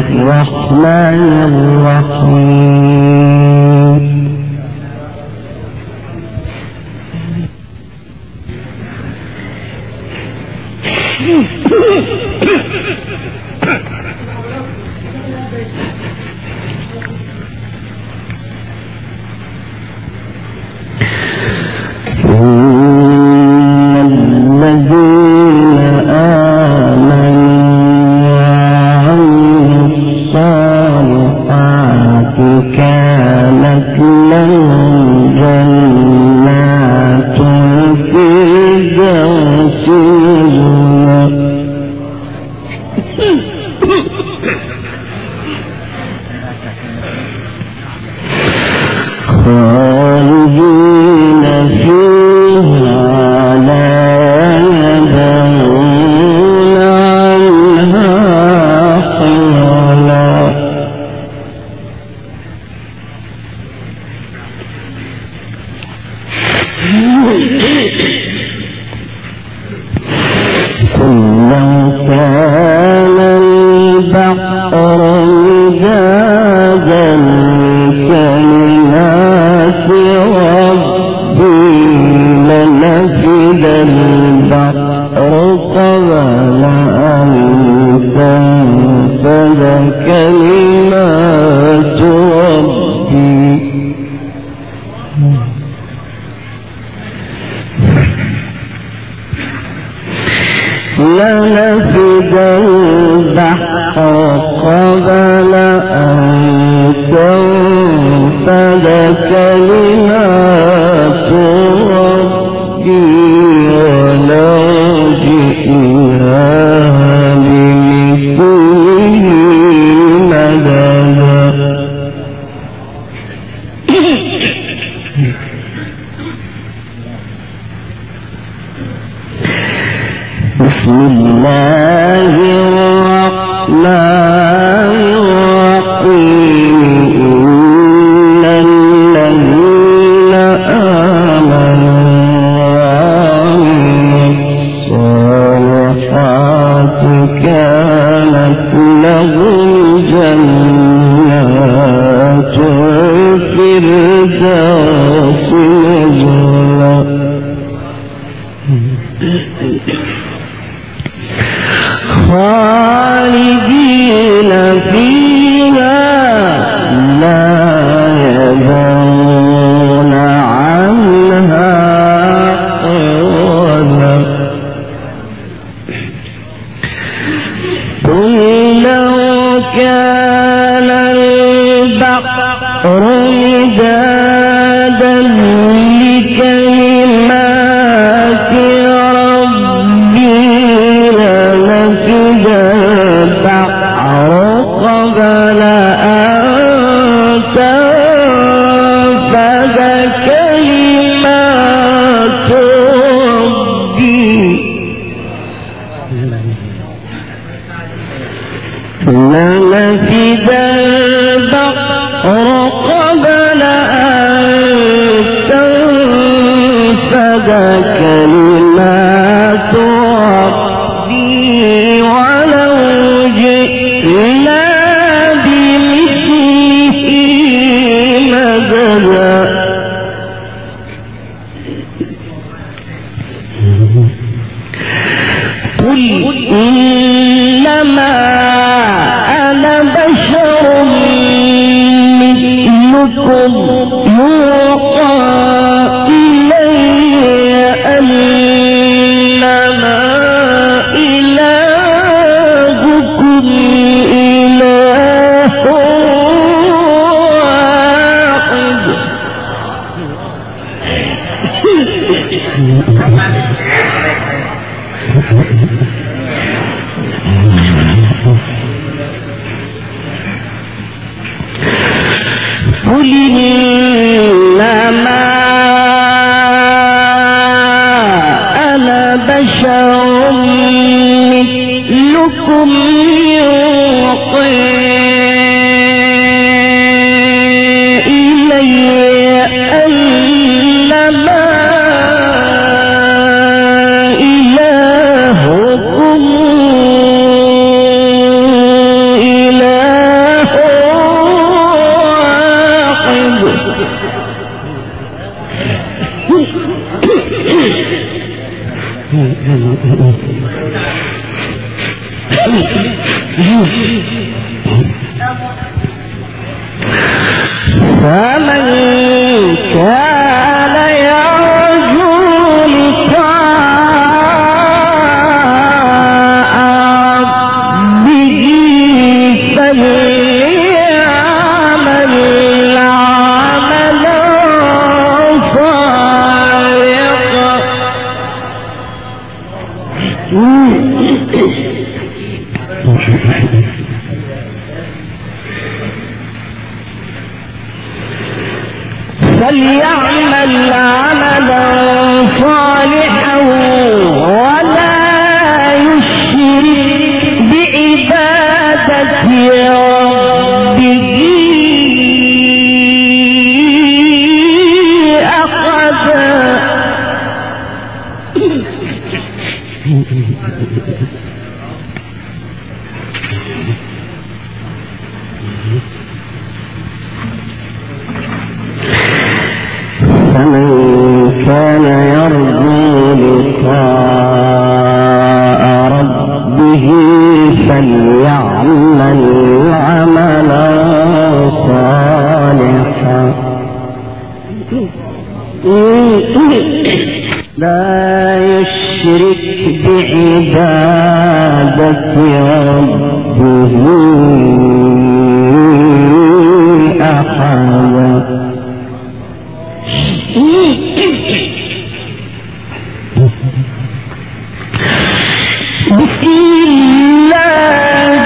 الرحمن الرحيم. لنفد البحر قبل أن تنفد كلمات ربي ولو جئنا بمثله مددا. بسم الله الرحمن الرحيم. إن الذين آمنوا وعملوا الصالحات كانت لهم جنات الفردوس نزلا خالدين فيها لا يبغون عنها حولا. قل لو كان البحر مدادا لكلمات ربي لنفد البحر قبل أن تنفد كلمات ربي لنفد البحر قبل أن تنفد كلمات ربي ولو جئنا بمثله مددا. قل إنما أنا بشر مثلكم يوحى إلي أنما إلهكم إله واحد. قل إنما أنا بشر مثلكم يوحى إلي أنما إلهكم إله فمن كان يرجو لقاء ربه فليعمل عملا صالحا فليعمل عملا صالحا ولا يشرك بعبادة ربه أحدا فمن كان يرجو لقاء ربه فليعمل عملا صالحا لا يشرك بعبادة ربه أحدا بسم الله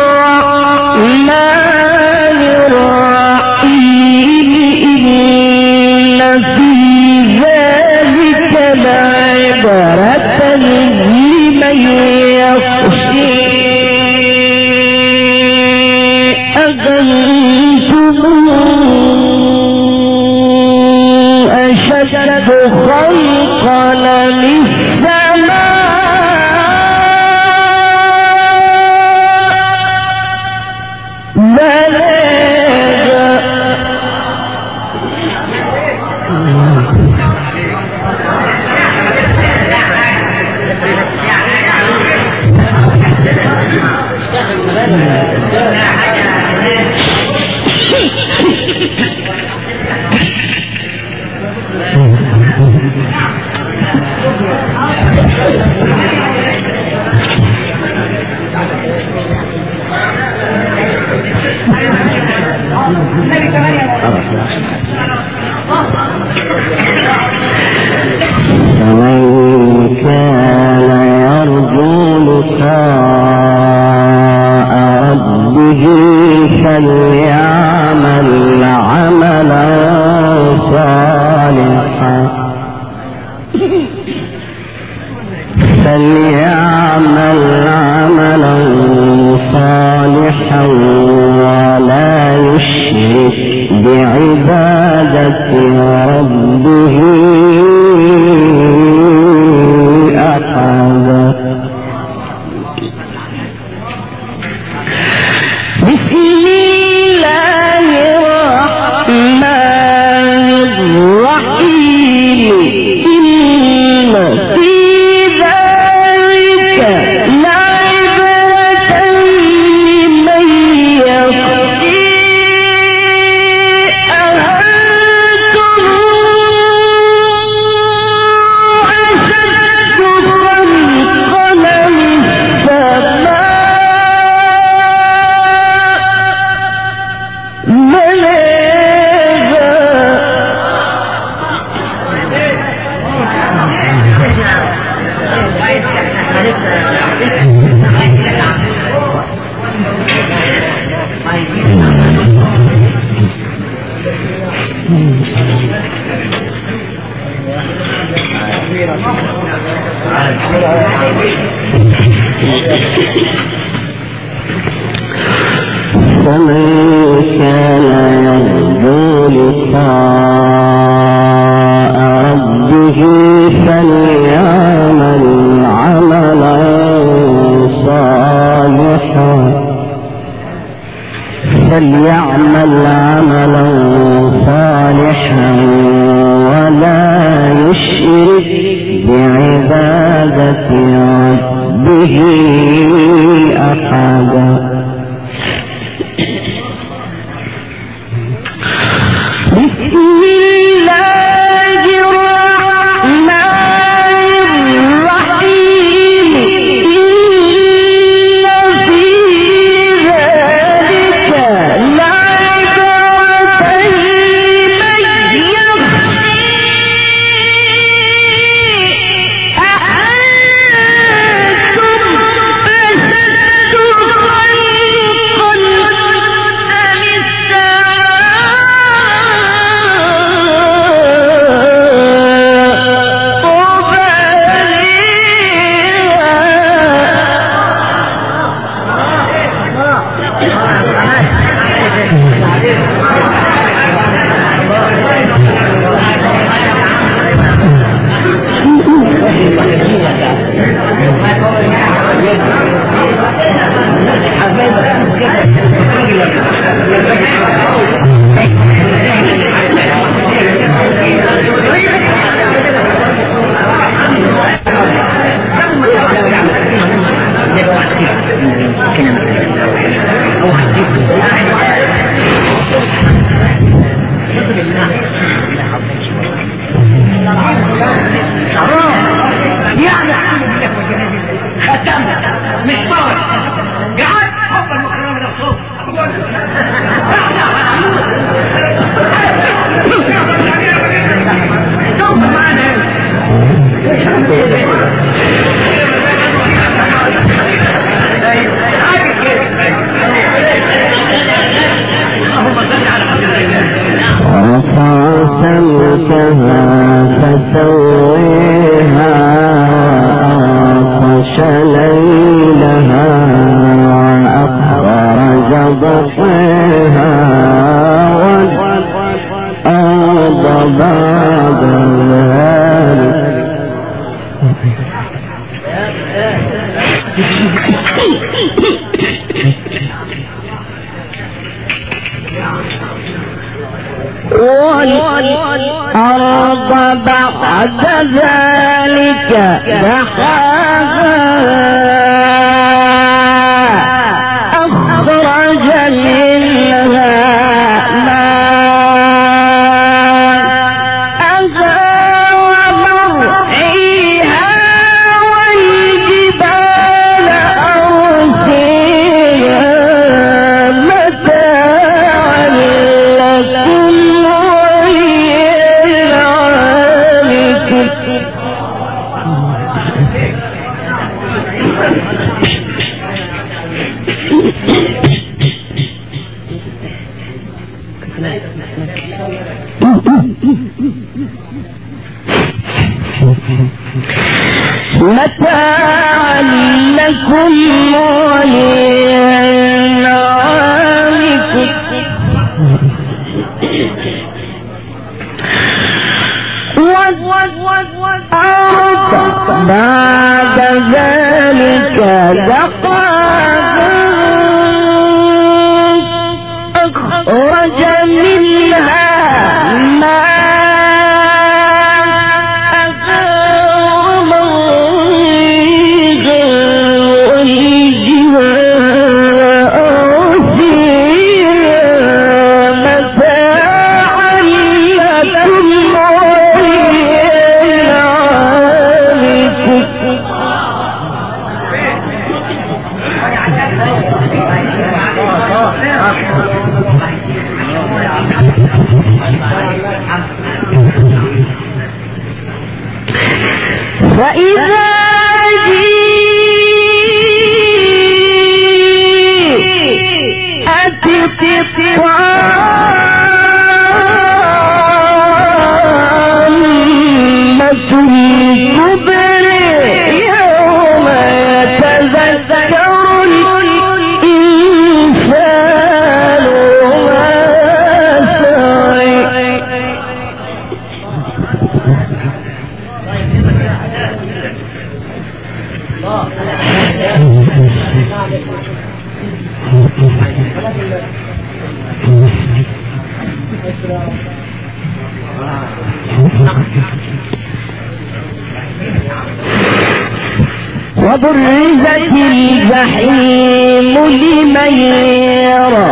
الرحمن الرحيم إن في ذلك لعبرة لمن يخشى أنتم أشد خلقا من فليعمل عملا صالحا ولا يشرك بعبادة ربه أحدا بسم الله الرحمن الرحيم إن في ذلك لعبرة لمن يخشى أنتم أشد خلقا من السماء فمن كان يرجو لقاء ربه فليعمل عملا صالحا ولا يشرك بعبادة ربه أحدا والأرض بعد ذلك دحاها أخرج منها ماءها ومرعيها والجبال أرسيها متاعا لكم متاعا لكم ولأنعامكم والأرض بعد ذلك دحاها أخرج منها ماءها ومرعيها والجبال أرسيها متاعا لكم فإذا جئت الطامة الكبرى يوم يتذكر الإنسان ما سعى وبرزت الجحيم لمن يرى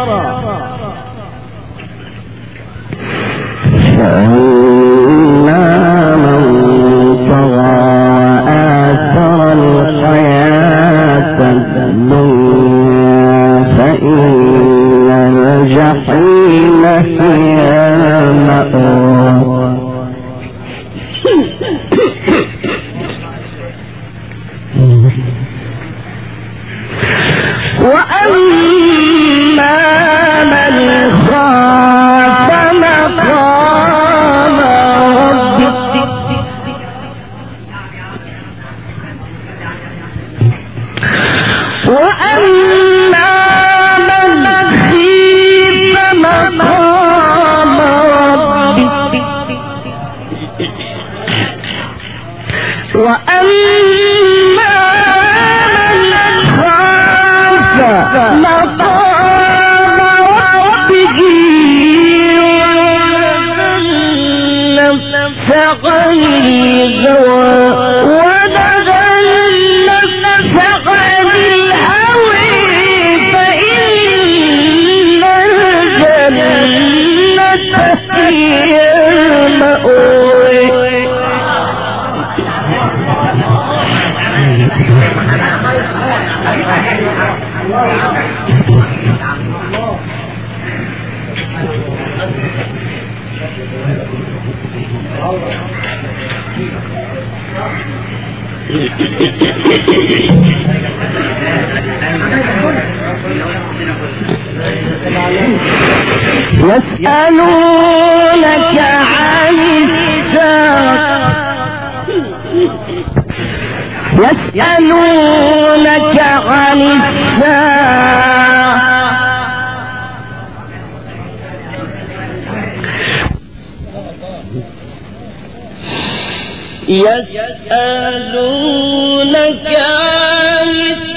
فأما من طغى وآثر الحياة الدنيا فإن الجحيم هي المأوى وأما من خاف مقام ربه وأما من خيف مقام ربه وأما من خاف مقام ربه والنفس عن الهوى ونهى النفس عن الهوى فإن الجنة هي المأوى يسألونك عن الساعة يسألونك عن الساعة يسألونك عن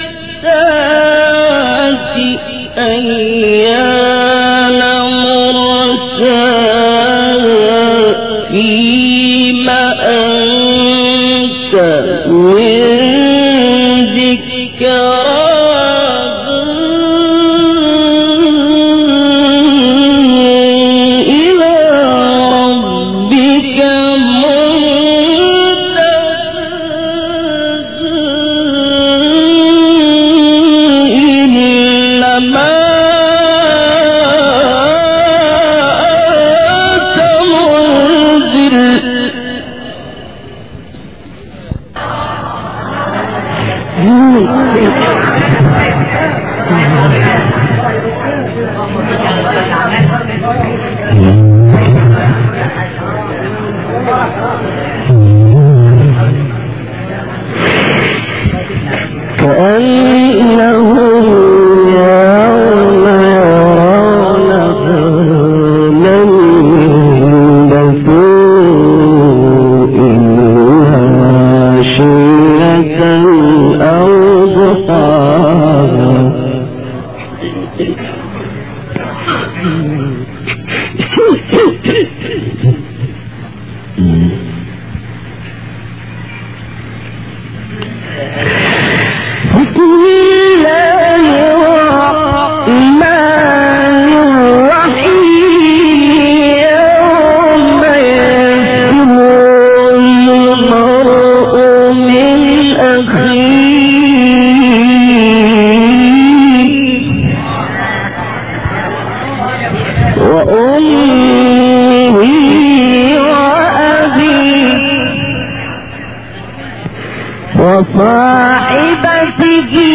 وصاحبته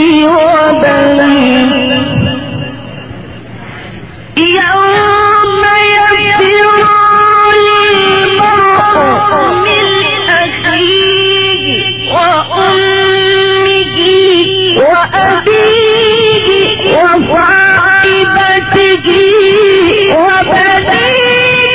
وبنيه يوم يفر المرء من أخيه وأمه وأبيه وصاحبته وبنيه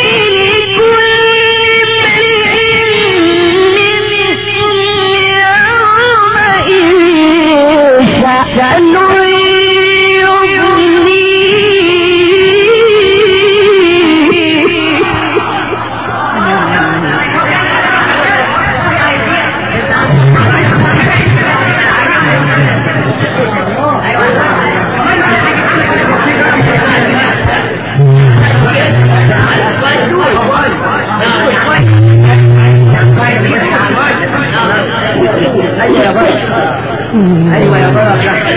ايوه يا بابا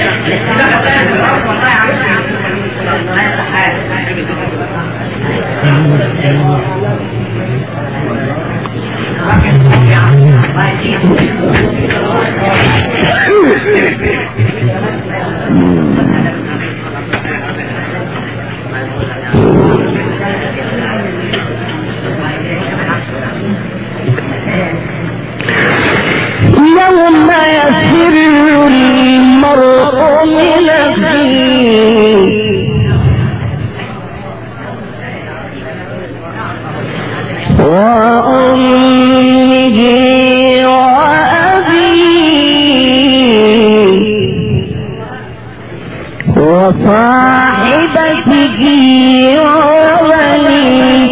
يوم يفر المرء من أخيه وأمه وأبيه وصاحبته وبنيه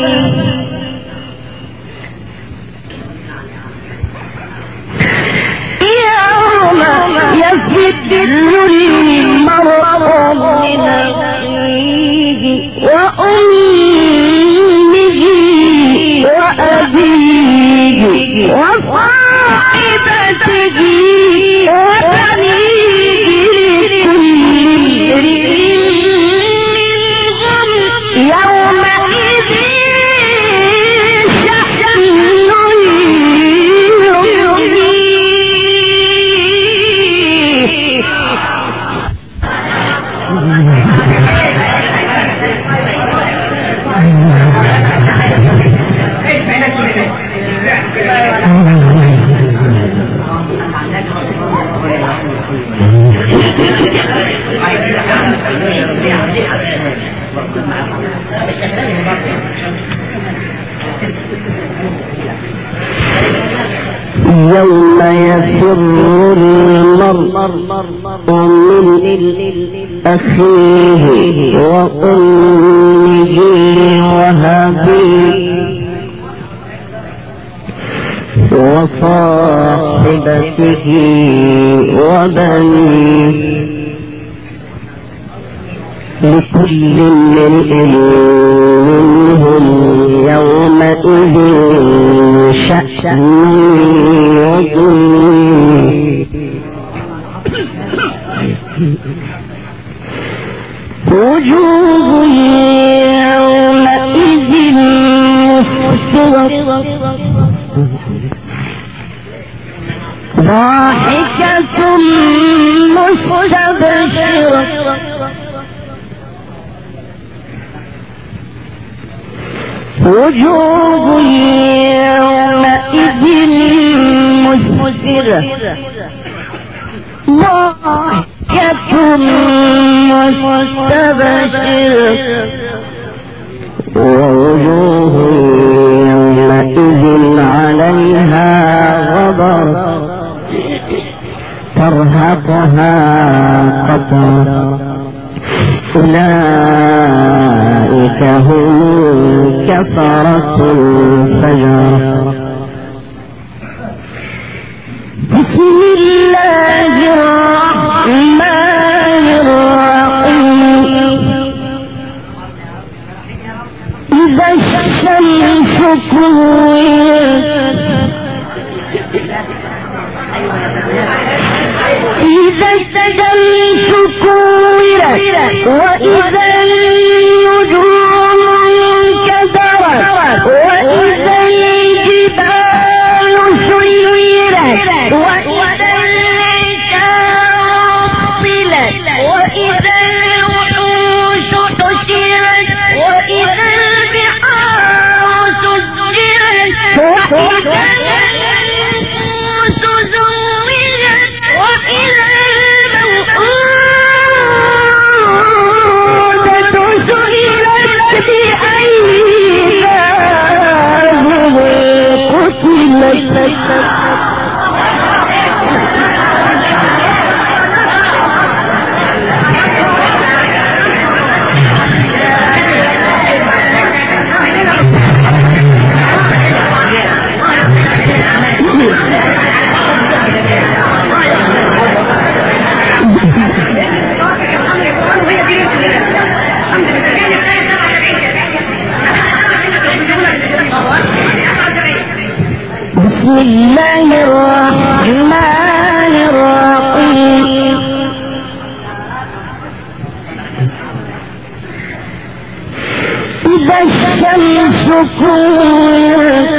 يفر المرء من أخيه وأمه وأبيه وصاحبته وبنيه يومئذ شأن يوم يفر المرء من أخيه وأمه وأبيه وصاحبته وبنيه لكل امرئ منهم يومئذ شأن يغنيه وجوه يومئذ مسفرة ضاحكة مستبشرة وجوه يومئذ مسفرة ضاحكة مستبشرة ووجوه يومئذ عليها غبر ترهقها قترة أولئك هم الكفرة الفجرة. بسم الله الرحمن الرحيم إذا الشمس كورت إذا الشمس كورت وإذا النجوم انكدرت وإذا الجبال سيرت وإذا العشار عطلت وإذا الوحوش حشرت وإذا البحار سجرت وإذا النفوس زوجت وإذا الموءودة سئلت بأي ذنب قتلت. بسم الله الرحمن الرحيم إذا الشمس كورت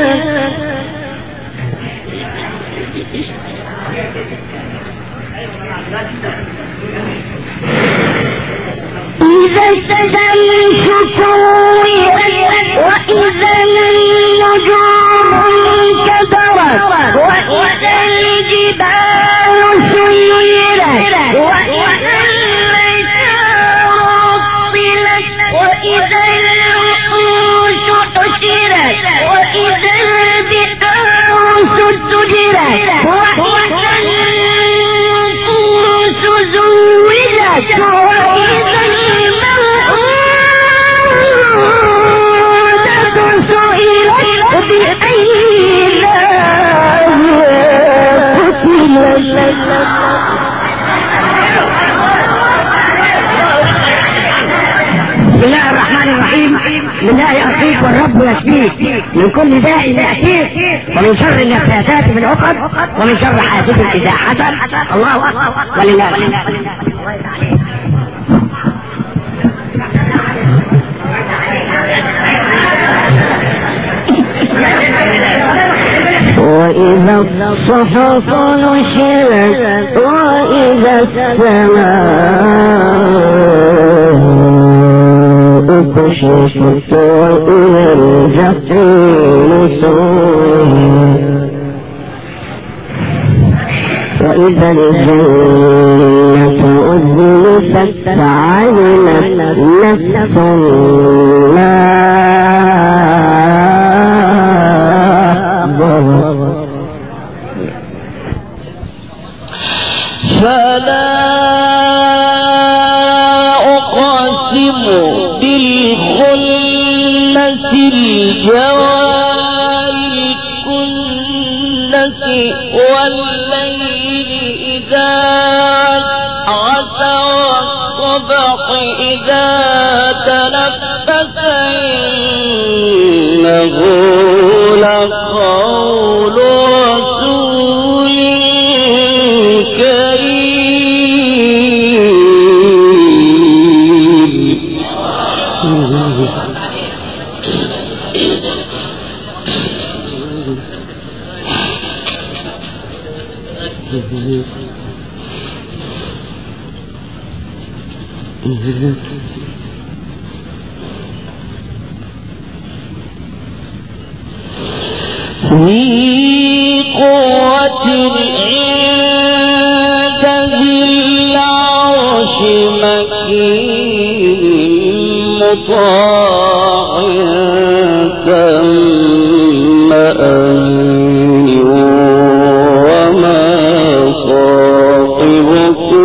إذا الشمس كورت وإذا النجوم انكدرت وإذا الجبال سيرت وإذا العشار عطلت وإذا الوحوش حشرت وإذا البحار سجرت وإذا النفوس زوجت وإذا الموءودة سئلت بأي ذنب قتلت. بسم الله الرحمن الرحيم. لله يعطيك والرب يشفيك من كل داء يأتيك ومن شر النفاثات في العقد ومن شر حاسد إذا حسد. الله أكبر ولله الحمد. وإذا الصحف نشرت وإذا السماء كشفت وإذا الجحيم سعرت وإذا الجنة أزلفت علمت نفس ما فلا أقسم بالخنس الجوار الكنس والليل إذا عسى والصبح إذا تنفس إنه لقول رسول ذي قوة عند ذي العرش مكين مطاع ثم أمين وما صاحبكم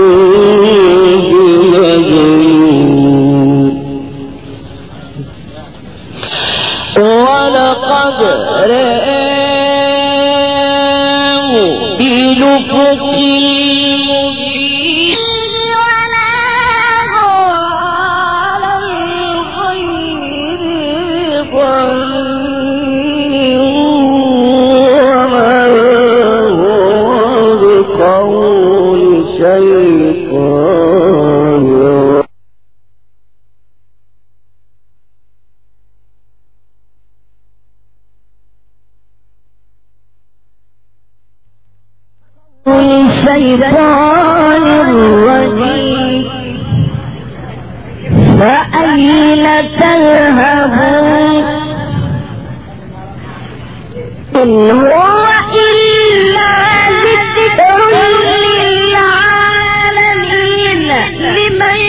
بمجنون ولقد رآه بالأفق المبين وناه على الغيب ضنين وما هو بقول شيطان الشيطان الرجيم فأين تذهبون إن هو إلا ذكر للعالمين لمن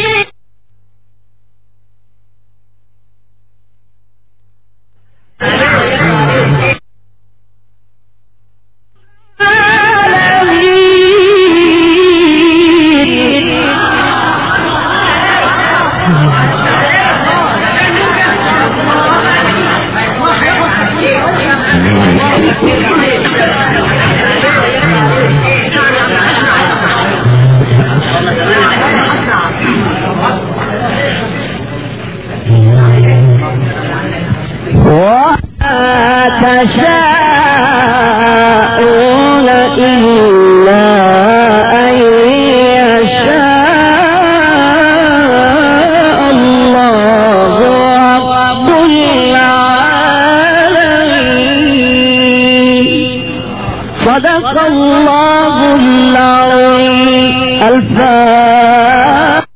تشاءون إلا أن يشاء الله رب العالمين صدق الله العظيم الفاتحة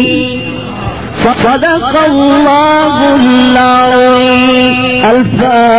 صدق الله العظيم الفاتحة